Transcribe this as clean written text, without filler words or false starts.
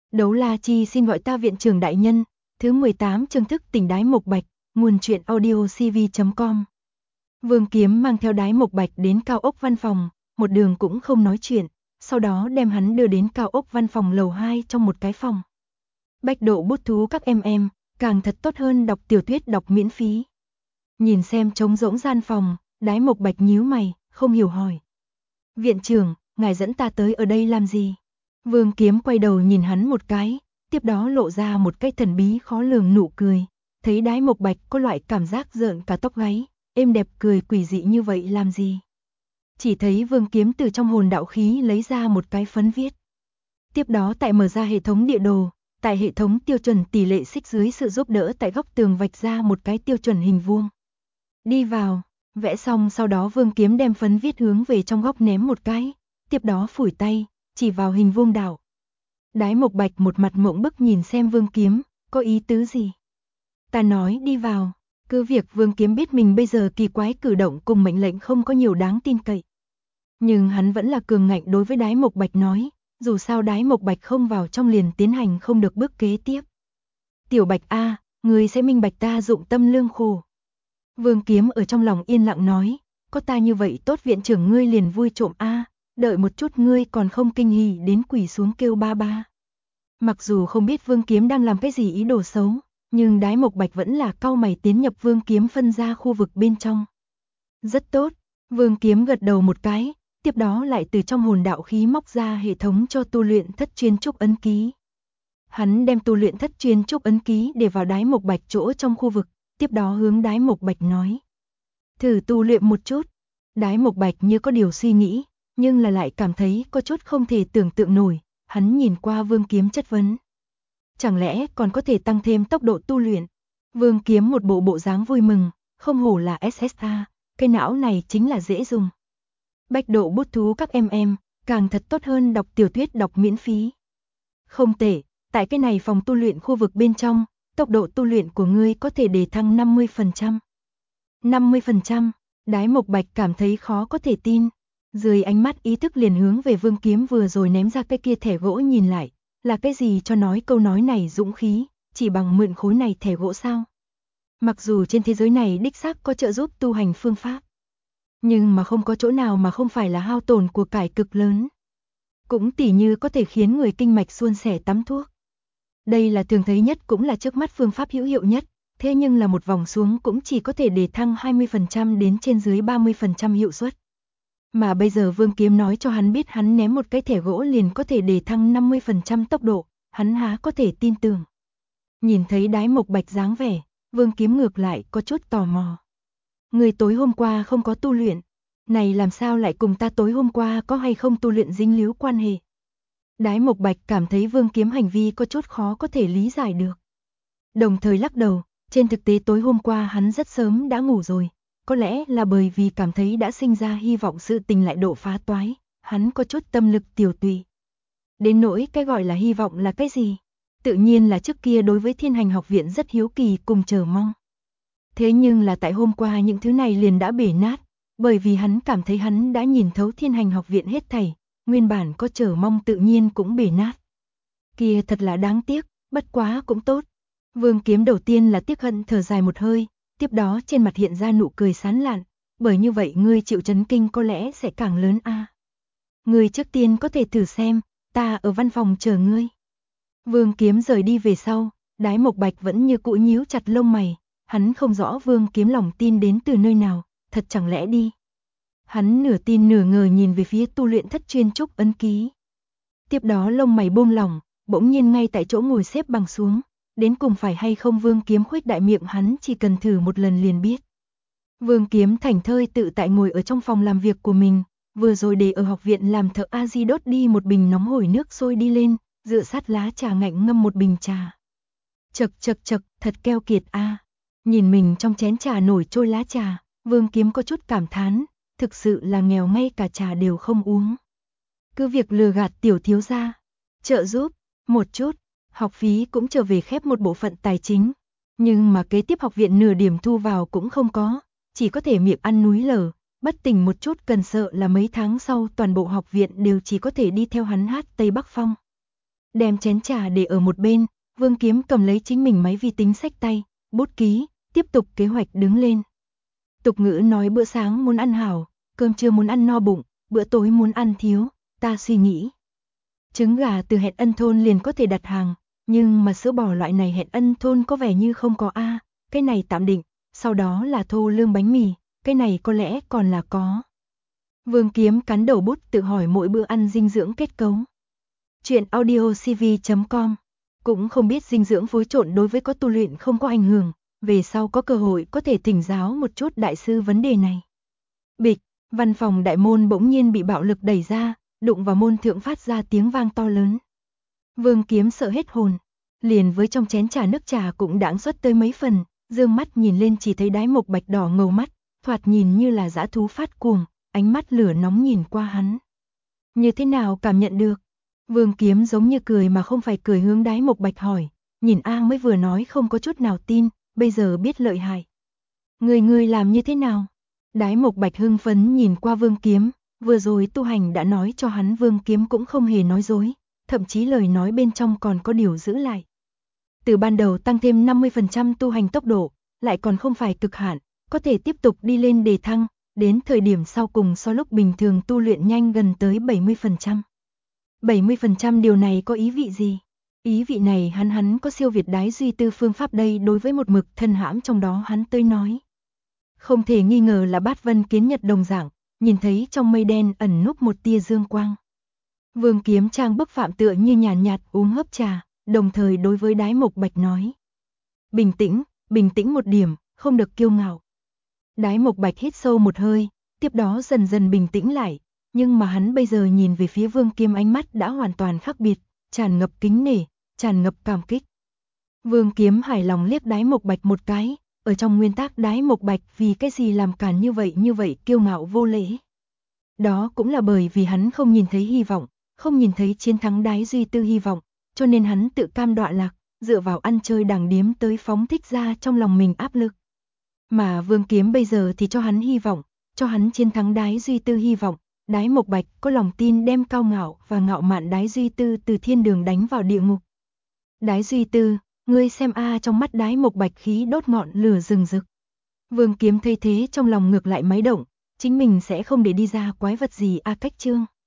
Đấu La Chi xin gọi ta viện trưởng đại nhân. Thứ 18 chương thức tỉnh Đái Mộc Bạch, nguồn truyện audio cv.com. Vương Kiếm mang theo Đái Mộc Bạch đến cao ốc văn phòng, một đường cũng không nói chuyện, sau đó đem hắn đưa đến cao ốc văn phòng lầu 2 trong một cái phòng. Bạch độ bút thú các em, càng thật tốt hơn đọc tiểu thuyết đọc miễn phí. Nhìn xem trống rỗng gian phòng, Đái Mộc Bạch nhíu mày, không hiểu hỏi. Viện trưởng, ngài dẫn ta tới ở đây làm gì? Vương Kiếm quay đầu nhìn hắn một cái, tiếp đó lộ ra một cái thần bí khó lường nụ cười. Thấy Đái Mộc Bạch có loại cảm giác rợn cả tóc gáy, êm đẹp cười quỷ dị như vậy làm gì? Chỉ thấy Vương Kiếm từ trong hồn đạo khí lấy ra một cái phấn viết. Tiếp đó tại mở ra hệ thống địa đồ, tại hệ thống tiêu chuẩn tỷ lệ xích dưới sự giúp đỡ tại góc tường vạch ra một cái tiêu chuẩn hình vuông. Đi vào, vẽ xong sau đó Vương Kiếm đem phấn viết hướng về trong góc ném một cái, tiếp đó phủi tay, chỉ vào hình vuông đảo. Đái Mộc Bạch một mặt mộng bức nhìn xem Vương Kiếm, có ý tứ gì? Ta nói đi vào, cứ việc Vương Kiếm biết mình bây giờ kỳ quái cử động cùng mệnh lệnh không có nhiều đáng tin cậy. Nhưng hắn vẫn là cường ngạnh đối với Đái Mộc Bạch nói, dù sao Đái Mộc Bạch không vào trong liền tiến hành không được bước kế tiếp. Tiểu Bạch A, ngươi sẽ minh bạch ta dụng tâm lương khổ. Vương Kiếm ở trong lòng yên lặng nói, có ta như vậy tốt viện trưởng ngươi liền vui trộm A, đợi một chút ngươi còn không kinh hỉ đến quỳ xuống kêu ba ba. Mặc dù không biết Vương Kiếm đang làm cái gì ý đồ xấu, nhưng Đái Mộc Bạch vẫn là cau mày tiến nhập Vương Kiếm phân ra khu vực bên trong. Rất tốt, Vương Kiếm gật đầu một cái, tiếp đó lại từ trong hồn đạo khí móc ra hệ thống cho tu luyện thất chuyên trúc ấn ký. Hắn đem tu luyện thất chuyên trúc ấn ký để vào Đái Mộc Bạch chỗ trong khu vực, tiếp đó hướng Đái Mộc Bạch nói. Thử tu luyện một chút. Đái Mộc Bạch như có điều suy nghĩ, nhưng là lại cảm thấy có chút không thể tưởng tượng nổi, hắn nhìn qua Vương Kiếm chất vấn. Chẳng lẽ còn có thể tăng thêm tốc độ tu luyện? Vương Kiếm một bộ dáng vui mừng, không hổ là SSA, cái não này chính là dễ dùng. Bạch độ bút thú các em, càng thật tốt hơn đọc tiểu thuyết đọc miễn phí. Không tệ, tại cái này phòng tu luyện khu vực bên trong, tốc độ tu luyện của ngươi có thể đề thăng 50%. 50%, Đái Mộc Bạch cảm thấy khó có thể tin. Dưới ánh mắt ý thức liền hướng về Vương Kiếm vừa rồi ném ra cái kia thẻ gỗ nhìn lại, là cái gì cho nói câu nói này dũng khí, chỉ bằng mượn khối này thẻ gỗ sao? Mặc dù trên thế giới này đích xác có trợ giúp tu hành phương pháp, nhưng mà không có chỗ nào mà không phải là hao tổn của cải cực lớn. Cũng tỉ như có thể khiến người kinh mạch suôn sẻ tắm thuốc. Đây là thường thấy nhất cũng là trước mắt phương pháp hữu hiệu nhất, thế nhưng là một vòng xuống cũng chỉ có thể để thăng 20% đến trên dưới 30% hiệu suất. Mà bây giờ Vương Kiếm nói cho hắn biết hắn ném một cái thẻ gỗ liền có thể để thăng 50% tốc độ, hắn há có thể tin tưởng. Nhìn thấy Đái Mộc Bạch dáng vẻ, Vương Kiếm ngược lại có chút tò mò. Người tối hôm qua không có tu luyện, này làm sao lại cùng ta tối hôm qua có hay không tu luyện dính líu quan hệ? Đái Mộc Bạch cảm thấy Vương Kiếm hành vi có chút khó có thể lý giải được. Đồng thời lắc đầu, trên thực tế tối hôm qua hắn rất sớm đã ngủ rồi. Có lẽ là bởi vì cảm thấy đã sinh ra hy vọng sự tình lại độ phá toái, hắn có chút tâm lực tiểu tụy. Đến nỗi cái gọi là hy vọng là cái gì? Tự nhiên là trước kia đối với Thiên Hành học viện rất hiếu kỳ cùng chờ mong. Thế nhưng là tại hôm qua những thứ này liền đã bể nát, bởi vì hắn cảm thấy hắn đã nhìn thấu Thiên Hành học viện hết thảy, nguyên bản có chờ mong tự nhiên cũng bể nát. Kia thật là đáng tiếc, bất quá cũng tốt. Vương Kiếm đầu tiên là tiếc hận thở dài một hơi, tiếp đó trên mặt hiện ra nụ cười sán lạn, bởi như vậy ngươi chịu chấn kinh có lẽ sẽ càng lớn a. Ngươi trước tiên có thể thử xem, ta ở văn phòng chờ ngươi. Vương Kiếm rời đi về sau, Đái Mộc Bạch vẫn như cũ nhíu chặt lông mày, hắn không rõ Vương Kiếm lòng tin đến từ nơi nào, thật chẳng lẽ đi. Hắn nửa tin nửa ngờ nhìn về phía tu luyện thất chuyên trúc ấn ký. Tiếp đó lông mày buông lỏng, bỗng nhiên ngay tại chỗ ngồi xếp bằng xuống. Đến cùng phải hay không Vương Kiếm khuếch đại miệng hắn chỉ cần thử một lần liền biết. Vương Kiếm thảnh thơi tự tại ngồi ở trong phòng làm việc của mình, vừa rồi để ở học viện làm thợ A-di đốt đi một bình nóng hổi nước sôi đi lên, dựa sát lá trà ngạnh ngâm một bình trà. Chậc, thật keo kiệt a. Nhìn mình trong chén trà nổi trôi lá trà, Vương Kiếm có chút cảm thán, thực sự là nghèo ngay cả trà đều không uống. Cứ việc lừa gạt tiểu thiếu gia, trợ giúp một chút. Học phí cũng trở về khép một bộ phận tài chính, nhưng mà kế tiếp học viện nửa điểm thu vào cũng không có, chỉ có thể miệng ăn núi lở, bất tỉnh một chút cần sợ là mấy tháng sau toàn bộ học viện đều chỉ có thể đi theo hắn hát Tây Bắc Phong. Đem chén trà để ở một bên, Vương Kiếm cầm lấy chính mình máy vi tính xách tay, bút ký, tiếp tục kế hoạch đứng lên. Tục ngữ nói bữa sáng muốn ăn hảo, cơm trưa muốn ăn no bụng, bữa tối muốn ăn thiếu, ta suy nghĩ. Trứng gà từ Hẹn Ân thôn liền có thể đặt hàng, nhưng mà sữa bò loại này Hẹn Ân thôn có vẻ như không có a, cái này tạm định, sau đó là thô lương bánh mì, cái này có lẽ còn là có. Vương Kiếm cắn đầu bút tự hỏi mỗi bữa ăn dinh dưỡng kết cấu. Chuyện audiocv.com. Cũng không biết dinh dưỡng phối trộn đối với có tu luyện không có ảnh hưởng, về sau có cơ hội có thể thỉnh giáo một chút đại sư vấn đề này. Bịch, văn phòng đại môn bỗng nhiên bị bạo lực đẩy ra, đụng vào môn thượng phát ra tiếng vang to lớn. Vương Kiếm sợ hết hồn, liền với trong chén trà nước trà cũng đãng xuất tới mấy phần, dương mắt nhìn lên chỉ thấy Đái Mộc Bạch đỏ ngầu mắt, thoạt nhìn như là dã thú phát cuồng, ánh mắt lửa nóng nhìn qua hắn. Như thế nào cảm nhận được? Vương Kiếm giống như cười mà không phải cười hướng Đái Mộc Bạch hỏi, nhìn A mới vừa nói không có chút nào tin, bây giờ biết lợi hại. Ngươi làm như thế nào? Đái Mộc Bạch hưng phấn nhìn qua Vương Kiếm, vừa rồi tu hành đã nói cho hắn Vương Kiếm cũng không hề nói dối, thậm chí lời nói bên trong còn có điều giữ lại. Từ ban đầu tăng thêm 50% tu hành tốc độ, lại còn không phải cực hạn, có thể tiếp tục đi lên đề thăng, đến thời điểm sau cùng so lúc bình thường tu luyện nhanh gần tới 70%. 70% điều này có ý vị gì? Ý vị này hắn có siêu việt Đái Duy Tư phương pháp đây đối với một mực thân hãm trong đó hắn tới nói. Không thể nghi ngờ là Bát Vân Kiến Nhật đồng dạng, nhìn thấy trong mây đen ẩn núp một tia dương quang. Vương Kiếm trang bức phạm tựa như nhàn nhạt uống hớp trà, đồng thời đối với Đái Mộc Bạch nói. Bình tĩnh một điểm, không được kiêu ngạo. Đái Mộc Bạch hít sâu một hơi, tiếp đó dần dần bình tĩnh lại, nhưng mà hắn bây giờ nhìn về phía Vương Kiếm ánh mắt đã hoàn toàn khác biệt, tràn ngập kính nể, tràn ngập cảm kích. Vương Kiếm hài lòng liếc Đái Mộc Bạch một cái, ở trong nguyên tắc Đái Mộc Bạch vì cái gì làm càn như vậy kiêu ngạo vô lễ. Đó cũng là bởi vì hắn không nhìn thấy hy vọng, không nhìn thấy chiến thắng Đái Duy Tư hy vọng, cho nên hắn tự cam đọa lạc, dựa vào ăn chơi đàng điếm tới phóng thích ra trong lòng mình áp lực. Mà Vương Kiếm bây giờ thì cho hắn hy vọng, cho hắn chiến thắng Đái Duy Tư hy vọng, Đái Mộc Bạch có lòng tin đem cao ngạo và ngạo mạn Đái Duy Tư từ thiên đường đánh vào địa ngục. Đái Duy Tư, ngươi xem a, trong mắt Đái Mộc Bạch khí đốt ngọn lửa rừng rực. Vương Kiếm thấy thế trong lòng ngược lại máy động, chính mình sẽ không để đi ra quái vật gì a cách chương.